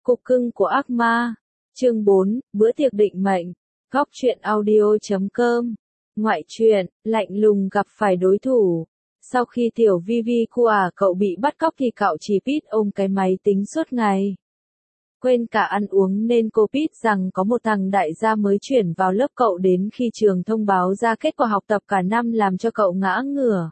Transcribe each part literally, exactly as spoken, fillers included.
Cục cưng của ác ma. Chương bốn, bữa tiệc định mệnh. Góc truyện audio chấm com. Ngoại truyện, lạnh lùng gặp phải đối thủ. Sau khi tiểu Vi Vi cu à cậu bị bắt cóc thì cậu chỉ Pete ôm cái máy tính suốt ngày. Quên cả ăn uống nên cô Pete rằng có một thằng đại gia mới chuyển vào lớp cậu đến khi trường thông báo ra kết quả học tập cả năm làm cho cậu ngã ngửa.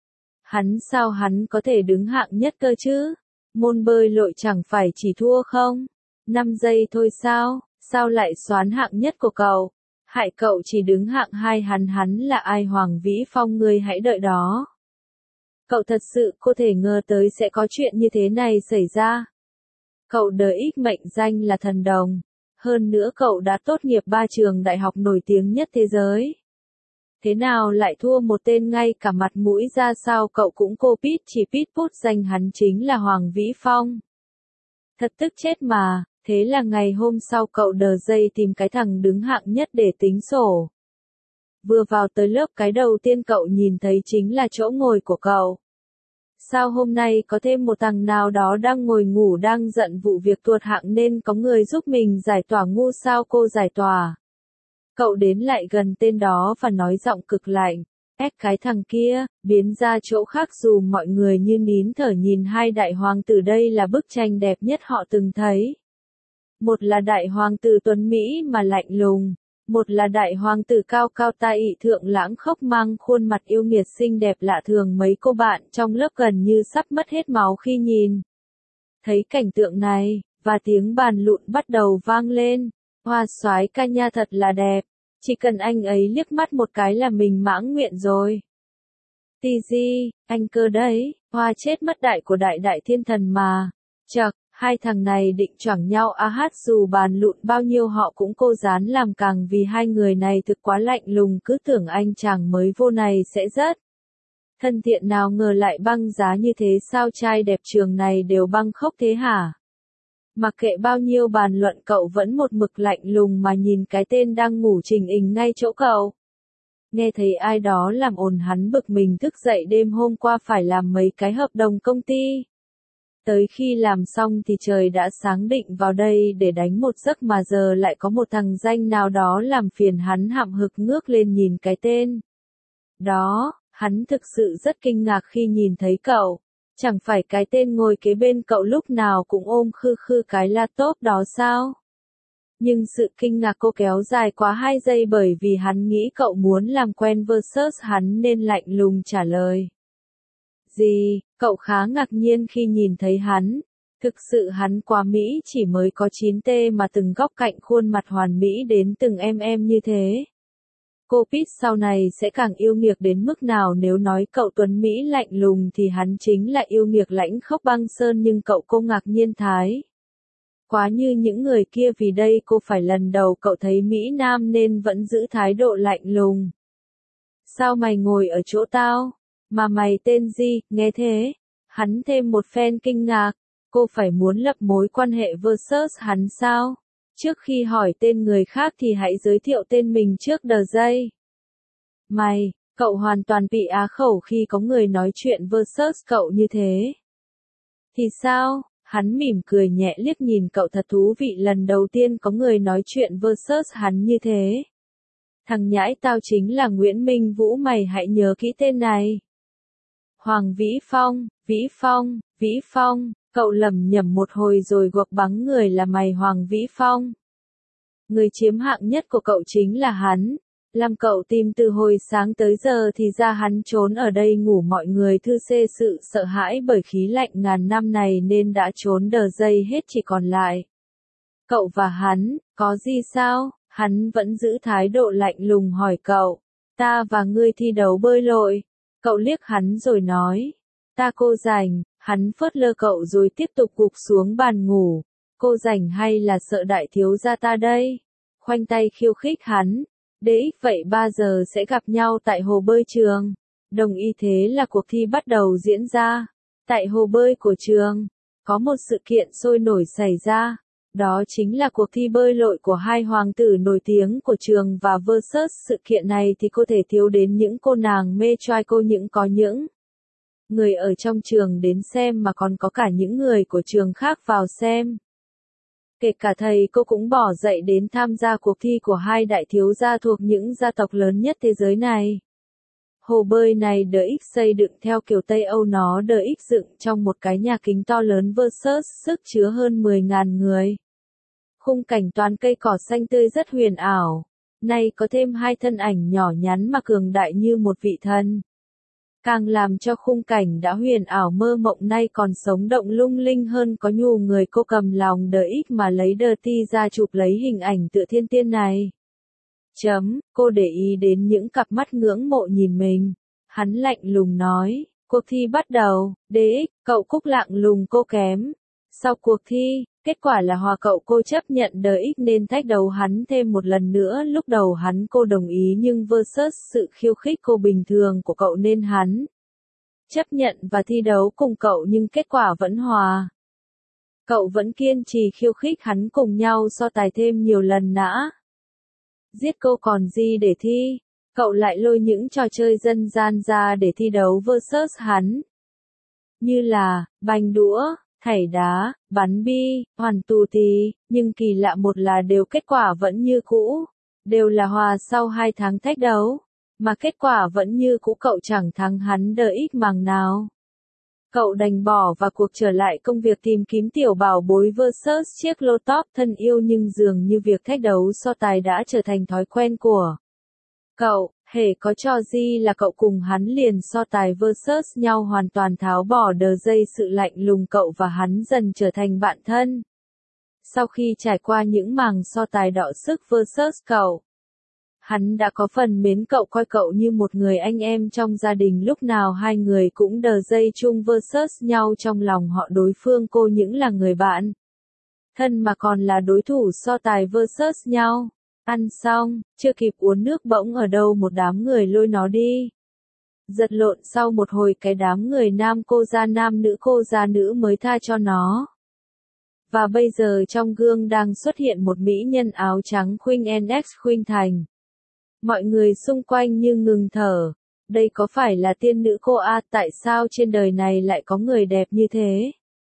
Hắn sao hắn có thể đứng hạng nhất cơ chứ? Môn bơi lội chẳng phải chỉ thua không? năm giây thôi sao? Sao lại soán hạng nhất của cậu? Hại cậu chỉ đứng hạng hai hắn hắn là ai Hoàng Vĩ Phong ngươi hãy đợi đó. Cậu thật sự có thể ngờ tới sẽ có chuyện như thế này xảy ra. Cậu đời ích mệnh danh là thần đồng. Hơn nữa cậu đã tốt nghiệp ba trường đại học nổi tiếng nhất thế giới. Thế nào lại thua một tên ngay cả mặt mũi ra sao cậu cũng cô Pete chỉ Pete Put danh hắn chính là Hoàng Vĩ Phong. Thật tức chết mà, thế là ngày hôm sau cậu đờ dây tìm cái thằng đứng hạng nhất để tính sổ. Vừa vào tới lớp cái đầu tiên cậu nhìn thấy chính là chỗ ngồi của cậu. Sao hôm nay có thêm một thằng nào đó đang ngồi ngủ đang giận vụ việc tuột hạng nên có người giúp mình giải tỏa ngu sao cô giải tỏa. Cậu đến lại gần tên đó và nói giọng cực lạnh, ép cái thằng kia, biến ra chỗ khác dù mọi người như nín thở nhìn hai đại hoàng tử đây là bức tranh đẹp nhất họ từng thấy. Một là đại hoàng tử tuấn Mỹ mà lạnh lùng, một là đại hoàng tử cao cao tai ị thượng lãng khốc mang khuôn mặt yêu nghiệt xinh đẹp lạ thường mấy cô bạn trong lớp gần như sắp mất hết máu khi nhìn. Thấy cảnh tượng này, và tiếng bàn luận bắt đầu vang lên. Hoa soái ca nha thật là đẹp, chỉ cần anh ấy liếc mắt một cái là mình mãn nguyện rồi. Tì di, anh cơ đấy, hoa chết mất đại của đại đại thiên thần mà. Chậc, hai thằng này định choảng nhau a hát dù bàn luận bao nhiêu họ cũng cô dán làm càng vì hai người này thực quá lạnh lùng cứ tưởng anh chàng mới vô này sẽ rất thân thiện nào ngờ lại băng giá như thế sao trai đẹp trường này đều băng khốc thế hả? Mặc kệ bao nhiêu bàn luận cậu vẫn một mực lạnh lùng mà nhìn cái tên đang ngủ trình hình ngay chỗ cậu. Nghe thấy ai đó làm ồn hắn bực mình thức dậy đêm hôm qua phải làm mấy cái hợp đồng công ty. Tới khi làm xong thì trời đã sáng định vào đây để đánh một giấc mà giờ lại có một thằng danh nào đó làm phiền hắn hậm hực ngước lên nhìn cái tên. Đó, hắn thực sự rất kinh ngạc khi nhìn thấy cậu. Chẳng phải cái tên ngồi kế bên cậu lúc nào cũng ôm khư khư cái laptop đó sao? Nhưng sự kinh ngạc cô kéo dài quá hai giây bởi vì hắn nghĩ cậu muốn làm quen versus hắn nên lạnh lùng trả lời. Gì, cậu khá ngạc nhiên khi nhìn thấy hắn. Thực sự hắn quá Mỹ chỉ mới có chín T mà từng góc cạnh khuôn mặt hoàn mỹ đến từng em em như thế. Cô Pete sau này sẽ càng yêu nghiệt đến mức nào nếu nói cậu tuấn Mỹ lạnh lùng thì hắn chính là yêu nghiệt lãnh khốc băng sơn nhưng cậu cô ngạc nhiên thái. Quá như những người kia vì đây cô phải lần đầu cậu thấy Mỹ Nam nên vẫn giữ thái độ lạnh lùng. Sao mày ngồi ở chỗ tao? Mà mày tên gì, nghe thế? Hắn thêm một phen kinh ngạc, cô phải muốn lập mối quan hệ versus hắn sao? Trước khi hỏi tên người khác thì hãy giới thiệu tên mình trước đờ giây. Mày, cậu hoàn toàn bị á khẩu khi có người nói chuyện versus cậu như thế. Thì sao? Hắn mỉm cười nhẹ liếc nhìn cậu thật thú vị lần đầu tiên có người nói chuyện versus hắn như thế. Thằng nhãi tao chính là Nguyễn Minh Vũ mày hãy nhớ kỹ tên này. Hoàng Vĩ Phong, Vĩ Phong, Vĩ Phong. Cậu lẩm nhẩm một hồi rồi gục bắn người là mày Hoàng Vĩ Phong. Người chiếm hạng nhất của cậu chính là hắn. Làm cậu tìm từ hồi sáng tới giờ thì ra hắn trốn ở đây ngủ mọi người thư xê sự sợ hãi bởi khí lạnh ngàn năm này nên đã trốn đờ dây hết chỉ còn lại. Cậu và hắn, có gì sao? Hắn vẫn giữ thái độ lạnh lùng hỏi cậu. Ta và ngươi thi đấu bơi lội. Cậu liếc hắn rồi nói. Ta cô rảnh. Hắn phớt lơ cậu rồi tiếp tục gục xuống bàn ngủ. Cô rảnh hay là sợ đại thiếu gia ta đây? Khoanh tay khiêu khích hắn. Để vậy ba giờ sẽ gặp nhau tại hồ bơi trường. Đồng ý thế là cuộc thi bắt đầu diễn ra. Tại hồ bơi của trường, có một sự kiện sôi nổi xảy ra. Đó chính là cuộc thi bơi lội của hai hoàng tử nổi tiếng của trường và versus sự kiện này thì có thể thiếu đến những cô nàng mê trai cô những có những người ở trong trường đến xem mà còn có cả những người của trường khác vào xem. Kể cả thầy cô cũng bỏ dậy đến tham gia cuộc thi của hai đại thiếu gia thuộc những gia tộc lớn nhất thế giới này. Hồ bơi này đờ ích xây dựng theo kiểu Tây Âu, nó đờ ích dựng trong một cái nhà kính to lớn versus sức chứa hơn mười nghìn người. Khung cảnh toàn cây cỏ xanh tươi rất huyền ảo. Nay có thêm hai thân ảnh nhỏ nhắn mà cường đại như một vị thần. Càng làm cho khung cảnh đã huyền ảo mơ mộng nay còn sống động lung linh hơn. Có nhù người cô cầm lòng đờ ích mà lấy đờ ti ra chụp lấy hình ảnh tựa thiên tiên này. Chấm, cô để ý đến những cặp mắt ngưỡng mộ nhìn mình. Hắn lạnh lùng nói, cuộc thi bắt đầu, đê ích, cậu Cúc lạng lùng cô kém. Sau cuộc thi, kết quả là hòa cậu cô chấp nhận đờ ích nên thách đấu hắn thêm một lần nữa. Lúc đầu hắn cô đồng ý nhưng versus sự khiêu khích cô bình thường của cậu nên hắn chấp nhận và thi đấu cùng cậu nhưng kết quả vẫn hòa. Cậu vẫn kiên trì khiêu khích hắn cùng nhau so tài thêm nhiều lần nữa. Giết cô còn gì để thi, cậu lại lôi những trò chơi dân gian ra để thi đấu versus hắn. Như là, banh đũa, thảy đá, bắn bi, hoàn tù tì, nhưng kỳ lạ một là đều kết quả vẫn như cũ. Đều là hòa sau hai tháng thách đấu, mà kết quả vẫn như cũ, cậu chẳng thắng hắn đờ ích màng nào. Cậu đành bỏ vào cuộc trở lại công việc tìm kiếm tiểu bảo bối versus chiếc lô top thân yêu, nhưng dường như việc thách đấu so tài đã trở thành thói quen của cậu. Hễ có trò gì là cậu cùng hắn liền so tài versus nhau, hoàn toàn tháo bỏ đờ dây sự lạnh lùng. Cậu và hắn dần trở thành bạn thân. Sau khi trải qua những màng so tài đọ sức versus cậu, hắn đã có phần mến cậu, coi cậu như một người anh em trong gia đình. Lúc nào hai người cũng đờ dây chung versus nhau, trong lòng họ đối phương cô những là người bạn thân mà còn là đối thủ so tài versus nhau. Ăn xong, chưa kịp uống nước bỗng ở đâu một đám người lôi nó đi. Giật lộn sau một hồi cái đám người nam cô ra nam nữ cô ra nữ mới tha cho nó. Và bây giờ trong gương đang xuất hiện một mỹ nhân áo trắng khuynh en ích khuynh thành. Mọi người xung quanh như ngừng thở. Đây có phải là tiên nữ cô A? Tại sao trên đời này lại có người đẹp như thế?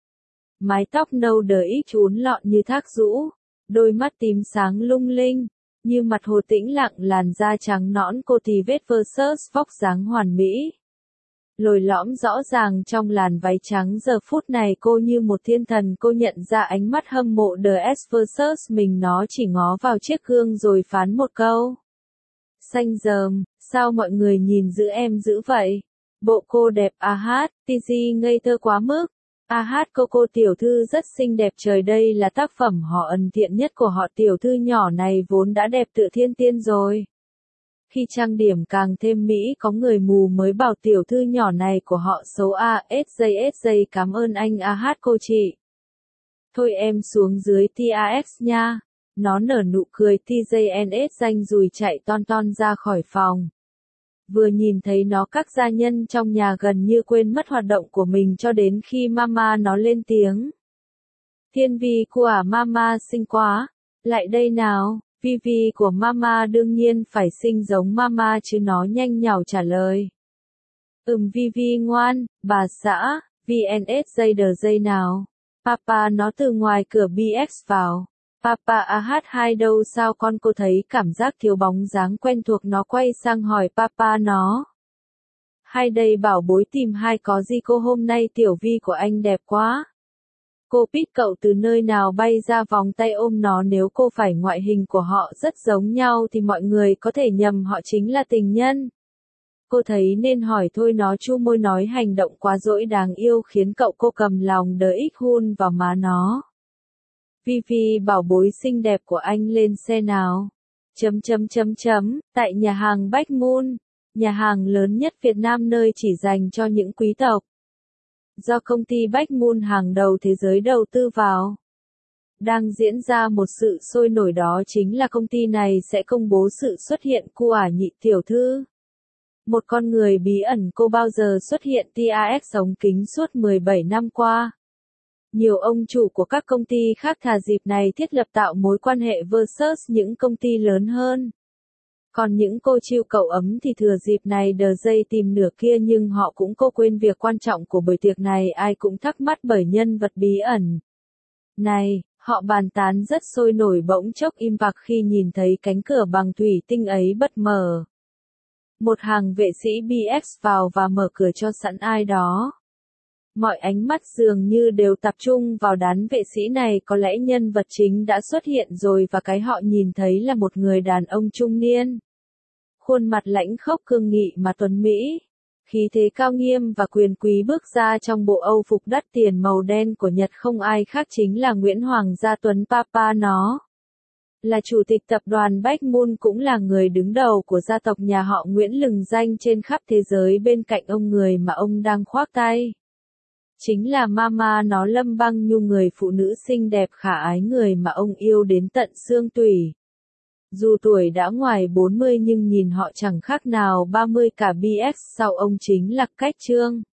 Mái tóc nâu đờ ích uốn lọn như thác rũ. Đôi mắt tím sáng lung linh, như mặt hồ tĩnh lặng, làn da trắng nõn cô thì vết versus vóc dáng hoàn mỹ. Lồi lõm rõ ràng trong làn váy trắng, giờ phút này cô như một thiên thần. Cô nhận ra ánh mắt hâm mộ đờ ét versus mình, nó chỉ ngó vào chiếc gương rồi phán một câu. Xanh dờm, sao mọi người nhìn giữ em dữ vậy? Bộ cô đẹp à hát, tê giê ngây thơ quá mức. À hát cô cô tiểu thư rất xinh đẹp, trời đây là tác phẩm họ ấn thiện nhất của họ. Tiểu thư nhỏ này vốn đã đẹp tựa thiên tiên rồi. Khi trang điểm càng thêm mỹ, có người mù mới bảo tiểu thư nhỏ này của họ xấu a. ét gi ét gi cảm ơn anh A hát cô chị. Thôi em xuống dưới tê a ích nha. Nó nở nụ cười tê gi en ét danh rùi chạy ton ton ra khỏi phòng. Vừa nhìn thấy nó các gia nhân trong nhà gần như quên mất hoạt động của mình cho đến khi mama nó lên tiếng. Thiên vi của mama xinh quá. Lại đây nào. Vivi của mama đương nhiên phải xinh giống mama chứ, nó nhanh nhảu trả lời. Ừm Vivi ngoan, bà xã, vê en ét dây đờ dây nào. Papa nó từ ngoài cửa bê ích vào. Papa a hát hai đâu sao con? Cô thấy cảm giác thiếu bóng dáng quen thuộc, nó quay sang hỏi papa nó. Hai đây bảo bối tìm hai có gì cô? Hôm nay tiểu vi của anh đẹp quá. Cô biết cậu từ nơi nào bay ra vòng tay ôm nó. Nếu cô phải ngoại hình của họ rất giống nhau thì mọi người có thể nhầm họ chính là tình nhân. Cô thấy nên hỏi thôi, nó chu môi nói hành động quá dỗi đáng yêu khiến cậu cô cầm lòng đờ ích hun vào má nó. Vivi bảo bối xinh đẹp của anh lên xe nào. Chấm chấm chấm chấm, tại nhà hàng Bách Moon, nhà hàng lớn nhất Việt Nam nơi chỉ dành cho những quý tộc. Do công ty Bách Moon hàng đầu thế giới đầu tư vào. Đang diễn ra một sự sôi nổi, đó chính là công ty này sẽ công bố sự xuất hiện của nhị tiểu thư. Một con người bí ẩn, cô bao giờ xuất hiện tê a ích ống kính suốt mười bảy năm qua. Nhiều ông chủ của các công ty khác thà dịp này thiết lập tạo mối quan hệ versus những công ty lớn hơn. Còn những cô chiêu cậu ấm thì thừa dịp này đờ dây tìm nửa kia, nhưng họ cũng cô quên việc quan trọng của buổi tiệc này. Ai cũng thắc mắc bởi nhân vật bí ẩn này, Họ bàn tán rất sôi nổi bỗng chốc im bặt khi nhìn thấy cánh cửa bằng thủy tinh ấy bật mở. Một hàng vệ sĩ bê ét vào và mở cửa cho sẵn ai đó. Mọi ánh mắt dường như đều tập trung vào đám vệ sĩ này, có lẽ nhân vật chính đã xuất hiện rồi và cái họ nhìn thấy là một người đàn ông trung niên. Khuôn mặt lãnh khốc cương nghị mà tuấn mỹ. Khí thế cao nghiêm và quyền quý bước ra trong bộ âu phục đắt tiền màu đen của Nhật, không ai khác chính là Nguyễn Hoàng Gia Tuấn Papa nó. Là chủ tịch tập đoàn Bách Moon, cũng là người đứng đầu của gia tộc nhà họ Nguyễn lừng danh trên khắp thế giới. Bên cạnh ông, người mà ông đang khoác tay chính là Mama nó, Lâm Băng Nhung, người phụ nữ xinh đẹp khả ái, người mà ông yêu đến tận xương tủy. Dù tuổi đã ngoài bốn mươi nhưng nhìn họ chẳng khác nào ba mươi cả. bê ét sau ông chính là Cách Trương.